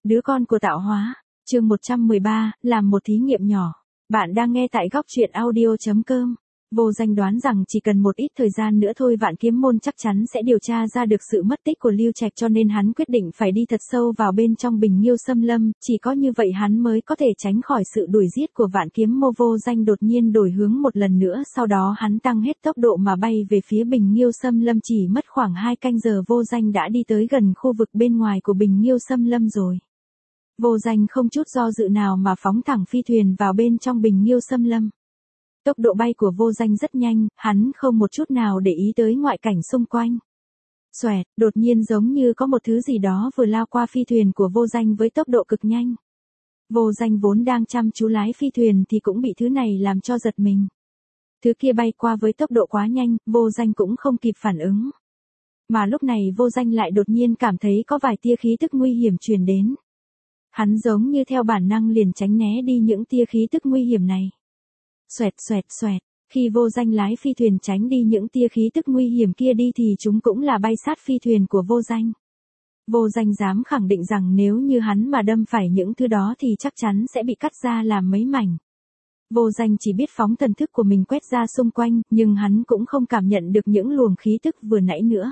Đứa con của tạo hóa, chương 113, làm một thí nghiệm nhỏ. Bạn đang nghe tại góc truyện audio.com. Vô Danh đoán rằng chỉ cần một ít thời gian nữa thôi Vạn Kiếm Môn chắc chắn sẽ điều tra ra được sự mất tích của Lưu Trạch, cho nên hắn quyết định phải đi thật sâu vào bên trong Bình Nghiêu Xâm Lâm, chỉ có như vậy hắn mới có thể tránh khỏi sự đuổi giết của Vạn Kiếm Môn. Vô Danh đột nhiên đổi hướng một lần nữa, sau đó hắn tăng hết tốc độ mà bay về phía Bình Nghiêu Xâm Lâm. Chỉ mất khoảng 2 canh giờ Vô Danh đã đi tới gần khu vực bên ngoài của Bình Nghiêu Xâm Lâm rồi. Vô Danh không chút do dự nào mà phóng thẳng phi thuyền vào bên trong Bình Nghiêu Xâm Lâm. Tốc độ bay của Vô Danh rất nhanh, hắn không một chút nào để ý tới ngoại cảnh xung quanh. Xoẹt, đột nhiên giống như có một thứ gì đó vừa lao qua phi thuyền của Vô Danh với tốc độ cực nhanh. Vô Danh vốn đang chăm chú lái phi thuyền thì cũng bị thứ này làm cho giật mình. Thứ kia bay qua với tốc độ quá nhanh, Vô Danh cũng không kịp phản ứng. Mà lúc này Vô Danh lại đột nhiên cảm thấy có vài tia khí tức nguy hiểm truyền đến. Hắn giống như theo bản năng liền tránh né đi những tia khí tức nguy hiểm này. Xoẹt xoẹt xoẹt, khi Vô Danh lái phi thuyền tránh đi những tia khí tức nguy hiểm kia đi thì chúng cũng là bay sát phi thuyền của Vô Danh. Vô Danh dám khẳng định rằng nếu như hắn mà đâm phải những thứ đó thì chắc chắn sẽ bị cắt ra làm mấy mảnh. Vô Danh chỉ biết phóng thần thức của mình quét ra xung quanh, nhưng hắn cũng không cảm nhận được những luồng khí tức vừa nãy nữa.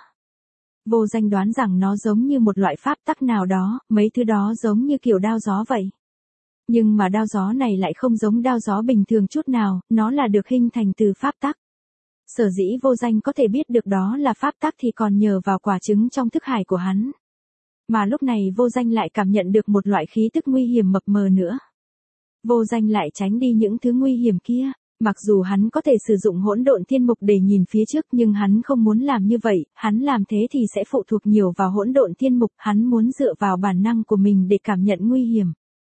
Vô Danh đoán rằng nó giống như một loại pháp tắc nào đó, mấy thứ đó giống như kiểu đao gió vậy. Nhưng mà đao gió này lại không giống đao gió bình thường chút nào, nó là được hình thành từ pháp tắc. Sở dĩ Vô Danh có thể biết được đó là pháp tắc thì còn nhờ vào quả trứng trong thức hải của hắn. Mà lúc này Vô Danh lại cảm nhận được một loại khí tức nguy hiểm mập mờ nữa. Vô Danh lại tránh đi những thứ nguy hiểm kia. Mặc dù hắn có thể sử dụng hỗn độn thiên mục để nhìn phía trước nhưng hắn không muốn làm như vậy, hắn làm thế thì sẽ phụ thuộc nhiều vào hỗn độn thiên mục, hắn muốn dựa vào bản năng của mình để cảm nhận nguy hiểm.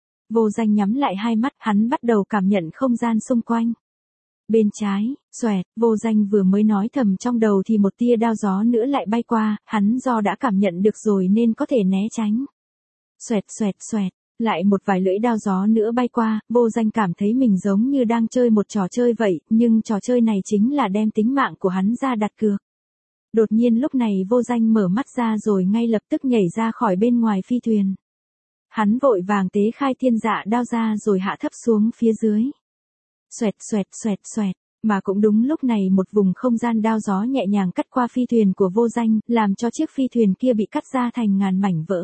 Vô Danh nhắm lại hai mắt, hắn bắt đầu cảm nhận không gian xung quanh. Bên trái, xoẹt, Vô Danh vừa mới nói thầm trong đầu thì một tia đao gió nữa lại bay qua, hắn do đã cảm nhận được rồi nên có thể né tránh. Xoẹt xoẹt xoẹt. Lại một vài lưỡi đao gió nữa bay qua, Vô Danh cảm thấy mình giống như đang chơi một trò chơi vậy, nhưng trò chơi này chính là đem tính mạng của hắn ra đặt cược. Đột nhiên lúc này Vô Danh mở mắt ra rồi ngay lập tức nhảy ra khỏi bên ngoài phi thuyền. Hắn vội vàng tế khai thiên dạ đao ra rồi hạ thấp xuống phía dưới. Xoẹt xoẹt xoẹt xoẹt, mà cũng đúng lúc này một vùng không gian đao gió nhẹ nhàng cắt qua phi thuyền của Vô Danh, làm cho chiếc phi thuyền kia bị cắt ra thành ngàn mảnh vỡ.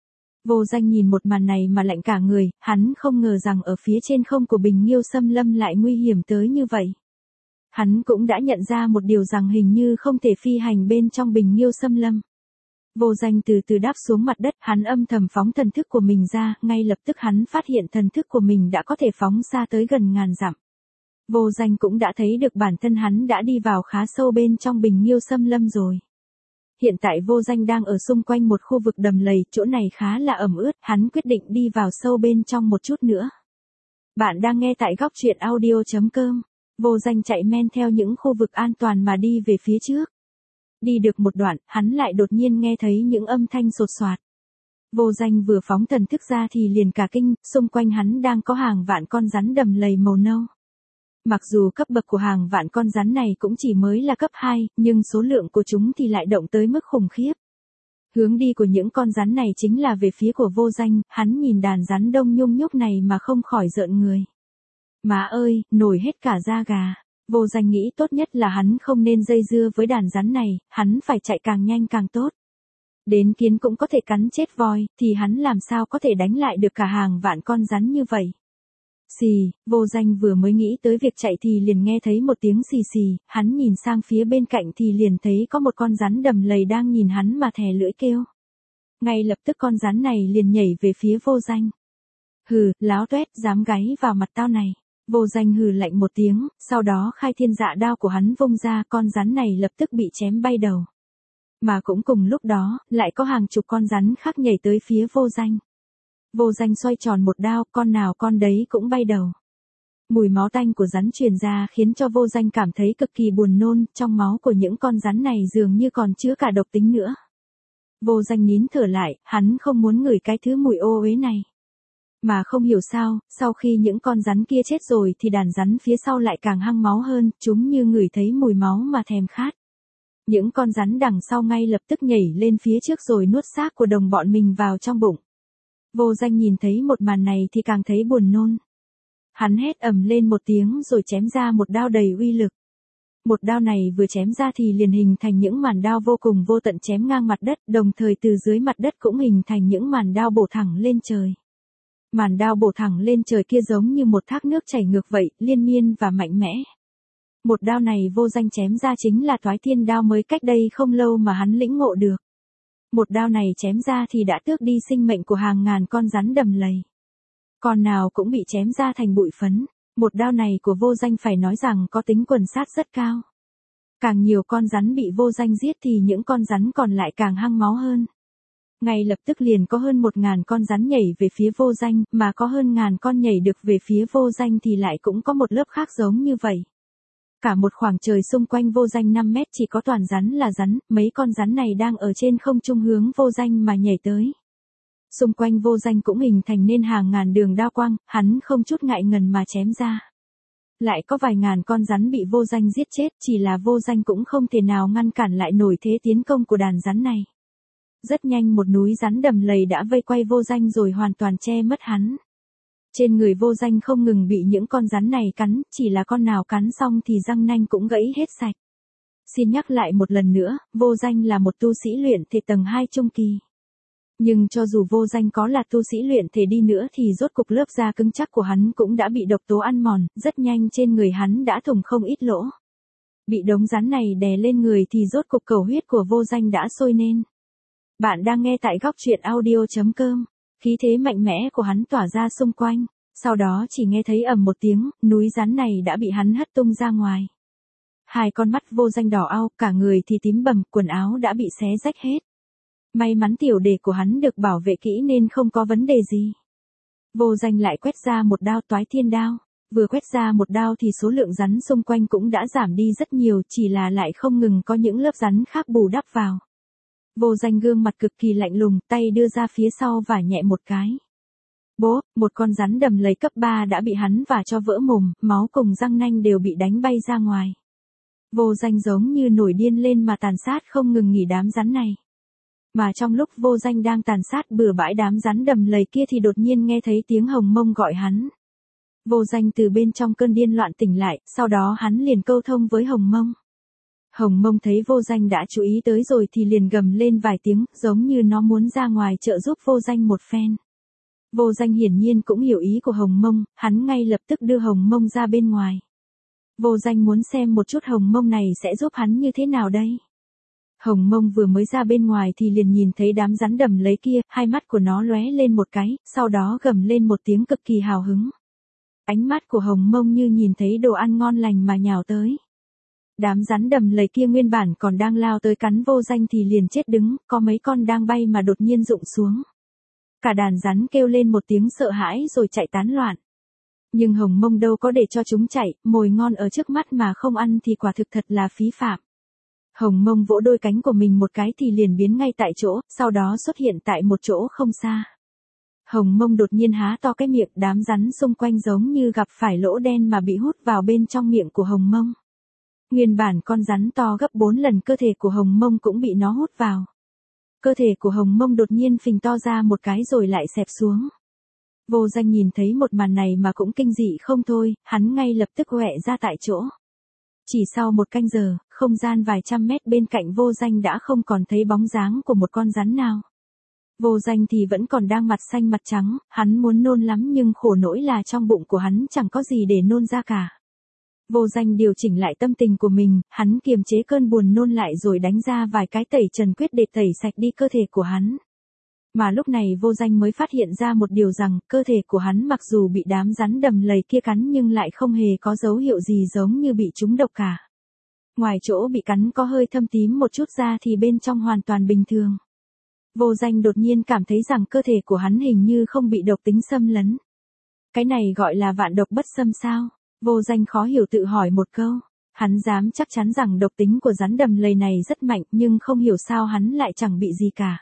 Vô Danh nhìn một màn này mà lạnh cả người, hắn không ngờ rằng ở phía trên không của Bình Nghiêu Xâm Lâm lại nguy hiểm tới như vậy. Hắn cũng đã nhận ra một điều rằng hình như không thể phi hành bên trong Bình Nghiêu Xâm Lâm. Vô Danh từ từ đáp xuống mặt đất, hắn âm thầm phóng thần thức của mình ra, ngay lập tức hắn phát hiện thần thức của mình đã có thể phóng xa tới gần ngàn dặm. Vô Danh cũng đã thấy được bản thân hắn đã đi vào khá sâu bên trong Bình Nghiêu Xâm Lâm rồi. Hiện tại Vô Danh đang ở xung quanh một khu vực đầm lầy, chỗ này khá là ẩm ướt, hắn quyết định đi vào sâu bên trong một chút nữa. Bạn đang nghe tại góc truyện audio.com. Vô Danh chạy men theo những khu vực an toàn mà đi về phía trước. Đi được một đoạn, hắn lại đột nhiên nghe thấy những âm thanh sột soạt. Vô Danh vừa phóng thần thức ra thì liền cả kinh, xung quanh hắn đang có hàng vạn con rắn đầm lầy màu nâu. Mặc dù cấp bậc của hàng vạn con rắn này cũng chỉ mới là cấp 2, nhưng số lượng của chúng thì lại động tới mức khủng khiếp. Hướng đi của những con rắn này chính là về phía của Vô Danh, hắn nhìn đàn rắn đông nhung nhúc này mà không khỏi rợn người. Má ơi, nổi hết cả da gà. Vô Danh nghĩ tốt nhất là hắn không nên dây dưa với đàn rắn này, hắn phải chạy càng nhanh càng tốt. Đến kiến cũng có thể cắn chết voi, thì hắn làm sao có thể đánh lại được cả hàng vạn con rắn như vậy. Xì, Vô Danh vừa mới nghĩ tới việc chạy thì liền nghe thấy một tiếng xì xì, hắn nhìn sang phía bên cạnh thì liền thấy có một con rắn đầm lầy đang nhìn hắn mà thè lưỡi kêu. Ngay lập tức con rắn này liền nhảy về phía Vô Danh. Hừ, láo tuét, dám gáy vào mặt tao này. Vô Danh hừ lạnh một tiếng, sau đó khai thiên dạ đao của hắn vung ra, con rắn này lập tức bị chém bay đầu. Mà cũng cùng lúc đó, lại có hàng chục con rắn khác nhảy tới phía Vô Danh. Vô Danh xoay tròn một đao, con nào con đấy cũng bay đầu. Mùi máu tanh của rắn truyền ra khiến cho Vô Danh cảm thấy cực kỳ buồn nôn, trong máu của những con rắn này dường như còn chứa cả độc tính nữa. Vô Danh nín thở lại, hắn không muốn ngửi cái thứ mùi ô uế này. Mà không hiểu sao, sau khi những con rắn kia chết rồi thì đàn rắn phía sau lại càng hăng máu hơn, chúng như ngửi thấy mùi máu mà thèm khát. Những con rắn đằng sau ngay lập tức nhảy lên phía trước rồi nuốt xác của đồng bọn mình vào trong bụng. Vô Danh nhìn thấy một màn này thì càng thấy buồn nôn. Hắn hét ầm lên một tiếng rồi chém ra một đao đầy uy lực. Một đao này vừa chém ra thì liền hình thành những màn đao vô cùng vô tận chém ngang mặt đất, đồng thời từ dưới mặt đất cũng hình thành những màn đao bổ thẳng lên trời. Màn đao bổ thẳng lên trời kia giống như một thác nước chảy ngược vậy, liên miên và mạnh mẽ. Một đao này Vô Danh chém ra chính là Toái Thiên Đao mới cách đây không lâu mà hắn lĩnh ngộ được. Một đao này chém ra thì đã tước đi sinh mệnh của hàng ngàn con rắn đầm lầy. Con nào cũng bị chém ra thành bụi phấn. Một đao này của Vô Danh phải nói rằng có tính quần sát rất cao. Càng nhiều con rắn bị Vô Danh giết thì những con rắn còn lại càng hăng máu hơn. Ngay lập tức liền có hơn 1000 con rắn nhảy về phía Vô Danh, mà có hơn ngàn con nhảy được về phía Vô Danh thì lại cũng có một lớp khác giống như vậy. Cả một khoảng trời xung quanh Vô Danh 5 mét chỉ có toàn rắn là rắn, mấy con rắn này đang ở trên không trung hướng Vô Danh mà nhảy tới. Xung quanh Vô Danh cũng hình thành nên hàng ngàn đường đao quang, hắn không chút ngại ngần mà chém ra. Lại có vài ngàn con rắn bị Vô Danh giết chết, chỉ là Vô Danh cũng không thể nào ngăn cản lại nổi thế tiến công của đàn rắn này. Rất nhanh một núi rắn đầm lầy đã vây quay Vô Danh rồi hoàn toàn che mất hắn. Trên người Vô Danh không ngừng bị những con rắn này cắn, chỉ là con nào cắn xong thì răng nanh cũng gãy hết sạch. Xin nhắc lại một lần nữa, Vô Danh là một tu sĩ luyện thể tầng 2 trung kỳ. Nhưng cho dù Vô Danh có là tu sĩ luyện thể đi nữa thì rốt cục lớp da cứng chắc của hắn cũng đã bị độc tố ăn mòn, rất nhanh trên người hắn đã thủng không ít lỗ. Bị đống rắn này đè lên người thì rốt cục cầu huyết của Vô Danh đã sôi lên. Bạn đang nghe tại góc truyện audio.com. Khí thế mạnh mẽ của hắn tỏa ra xung quanh, sau đó chỉ nghe thấy ầm một tiếng, núi rắn này đã bị hắn hất tung ra ngoài. Hai con mắt Vô Danh đỏ au, cả người thì tím bầm, quần áo đã bị xé rách hết. May mắn tiểu đề của hắn được bảo vệ kỹ nên không có vấn đề gì. Vô Danh lại quét ra một đao Toái Thiên Đao. Vừa quét ra một đao thì số lượng rắn xung quanh cũng đã giảm đi rất nhiều, chỉ là lại không ngừng có những lớp rắn khác bù đắp vào. Vô Danh gương mặt cực kỳ lạnh lùng, tay đưa ra phía sau và nhẹ một cái. Bố, một con rắn đầm lầy cấp 3 đã bị hắn vả cho vỡ mồm, máu cùng răng nanh đều bị đánh bay ra ngoài. Vô Danh giống như nổi điên lên mà tàn sát không ngừng nghỉ đám rắn này. Mà trong lúc Vô Danh đang tàn sát bừa bãi đám rắn đầm lầy kia thì đột nhiên nghe thấy tiếng Hồng Mông gọi hắn. Vô Danh từ bên trong cơn điên loạn tỉnh lại, sau đó hắn liền câu thông với Hồng Mông. Hồng Mông thấy Vô Danh đã chú ý tới rồi thì liền gầm lên vài tiếng, giống như nó muốn ra ngoài trợ giúp Vô Danh một phen. Vô Danh hiển nhiên cũng hiểu ý của Hồng Mông, hắn ngay lập tức đưa Hồng Mông ra bên ngoài. Vô Danh muốn xem một chút Hồng Mông này sẽ giúp hắn như thế nào đây. Hồng Mông vừa mới ra bên ngoài thì liền nhìn thấy đám rắn đầm lầy kia, hai mắt của nó lóe lên một cái, sau đó gầm lên một tiếng cực kỳ hào hứng. Ánh mắt của Hồng Mông như nhìn thấy đồ ăn ngon lành mà nhào tới. Đám rắn đầm lầy kia nguyên bản còn đang lao tới cắn Vô Danh thì liền chết đứng, có mấy con đang bay mà đột nhiên rụng xuống. Cả đàn rắn kêu lên một tiếng sợ hãi rồi chạy tán loạn. Nhưng Hồng Mông đâu có để cho chúng chạy, mồi ngon ở trước mắt mà không ăn thì quả thực thật là phí phạm. Hồng Mông vỗ đôi cánh của mình một cái thì liền biến ngay tại chỗ, sau đó xuất hiện tại một chỗ không xa. Hồng Mông đột nhiên há to cái miệng, đám rắn xung quanh giống như gặp phải lỗ đen mà bị hút vào bên trong miệng của Hồng Mông. Nguyên bản con rắn to gấp 4 lần cơ thể của Hồng Mông cũng bị nó hút vào. Cơ thể của Hồng Mông đột nhiên phình to ra một cái rồi lại xẹp xuống. Vô Danh nhìn thấy một màn này mà cũng kinh dị không thôi, hắn ngay lập tức quẹ ra tại chỗ. Chỉ sau một canh giờ, không gian vài trăm mét bên cạnh Vô Danh đã không còn thấy bóng dáng của một con rắn nào. Vô Danh thì vẫn còn đang mặt xanh mặt trắng, hắn muốn nôn lắm nhưng khổ nỗi là trong bụng của hắn chẳng có gì để nôn ra cả. Vô Danh điều chỉnh lại tâm tình của mình, hắn kiềm chế cơn buồn nôn lại rồi đánh ra vài cái tẩy trần quyết để tẩy sạch đi cơ thể của hắn. Mà lúc này Vô Danh mới phát hiện ra một điều rằng, cơ thể của hắn mặc dù bị đám rắn đầm lầy kia cắn nhưng lại không hề có dấu hiệu gì giống như bị trúng độc cả. Ngoài chỗ bị cắn có hơi thâm tím một chút ra thì bên trong hoàn toàn bình thường. Vô Danh đột nhiên cảm thấy rằng cơ thể của hắn hình như không bị độc tính xâm lấn. Cái này gọi là vạn độc bất xâm sao? Vô Danh khó hiểu tự hỏi một câu. Hắn dám chắc chắn rằng độc tính của rắn đầm lầy này rất mạnh nhưng không hiểu sao hắn lại chẳng bị gì cả.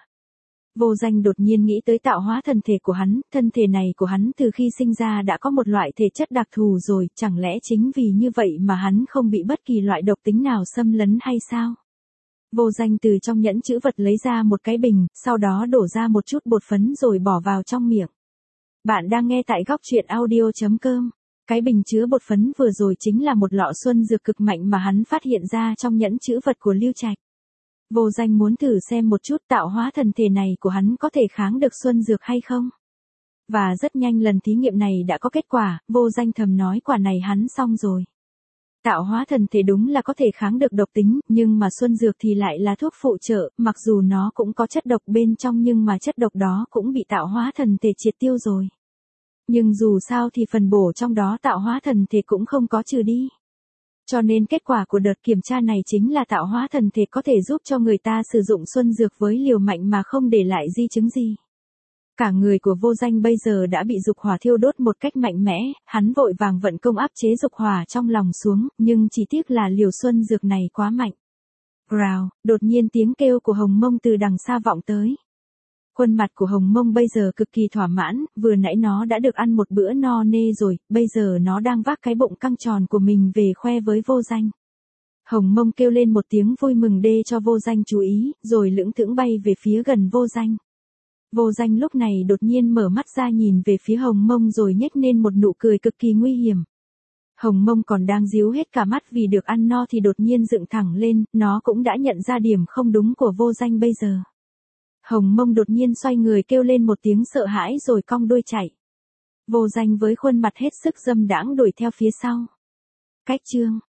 Vô Danh đột nhiên nghĩ tới tạo hóa thân thể của hắn, thân thể này của hắn từ khi sinh ra đã có một loại thể chất đặc thù rồi, chẳng lẽ chính vì như vậy mà hắn không bị bất kỳ loại độc tính nào xâm lấn hay sao? Vô Danh từ trong nhẫn chữ vật lấy ra một cái bình, sau đó đổ ra một chút bột phấn rồi bỏ vào trong miệng. Bạn đang nghe tại góc truyện audio.com. Cái bình chứa bột phấn vừa rồi chính là một lọ xuân dược cực mạnh mà hắn phát hiện ra trong nhẫn chữ vật của Lưu Trạch. Vô Danh muốn thử xem một chút tạo hóa thần thể này của hắn có thể kháng được xuân dược hay không. Và rất nhanh lần thí nghiệm này đã có kết quả, Vô Danh thầm nói quả này hắn xong rồi. Tạo hóa thần thể đúng là có thể kháng được độc tính, nhưng mà xuân dược thì lại là thuốc phụ trợ, mặc dù nó cũng có chất độc bên trong nhưng mà chất độc đó cũng bị tạo hóa thần thể triệt tiêu rồi. Nhưng dù sao thì phần bổ trong đó tạo hóa thần thể cũng không có trừ đi. Cho nên kết quả của đợt kiểm tra này chính là tạo hóa thần thể có thể giúp cho người ta sử dụng xuân dược với liều mạnh mà không để lại di chứng gì. Cả người của Vô Danh bây giờ đã bị dục hỏa thiêu đốt một cách mạnh mẽ, hắn vội vàng vận công áp chế dục hỏa trong lòng xuống, nhưng chỉ tiếc là liều xuân dược này quá mạnh. Rào, đột nhiên tiếng kêu của Hồng Mông từ đằng xa vọng tới. Khuôn mặt của Hồng Mông bây giờ cực kỳ thỏa mãn, vừa nãy nó đã được ăn một bữa no nê rồi, bây giờ nó đang vác cái bụng căng tròn của mình về khoe với Vô Danh. Hồng Mông kêu lên một tiếng vui mừng đê cho Vô Danh chú ý, rồi lững thững bay về phía gần Vô Danh. Vô Danh lúc này đột nhiên mở mắt ra nhìn về phía Hồng Mông rồi nhếch lên một nụ cười cực kỳ nguy hiểm. Hồng Mông còn đang díu hết cả mắt vì được ăn no thì đột nhiên dựng thẳng lên, nó cũng đã nhận ra điểm không đúng của Vô Danh bây giờ. Hồng Mông đột nhiên xoay người kêu lên một tiếng sợ hãi rồi cong đuôi chạy. Vô Danh với khuôn mặt hết sức dâm đãng đuổi theo phía sau. Cách chương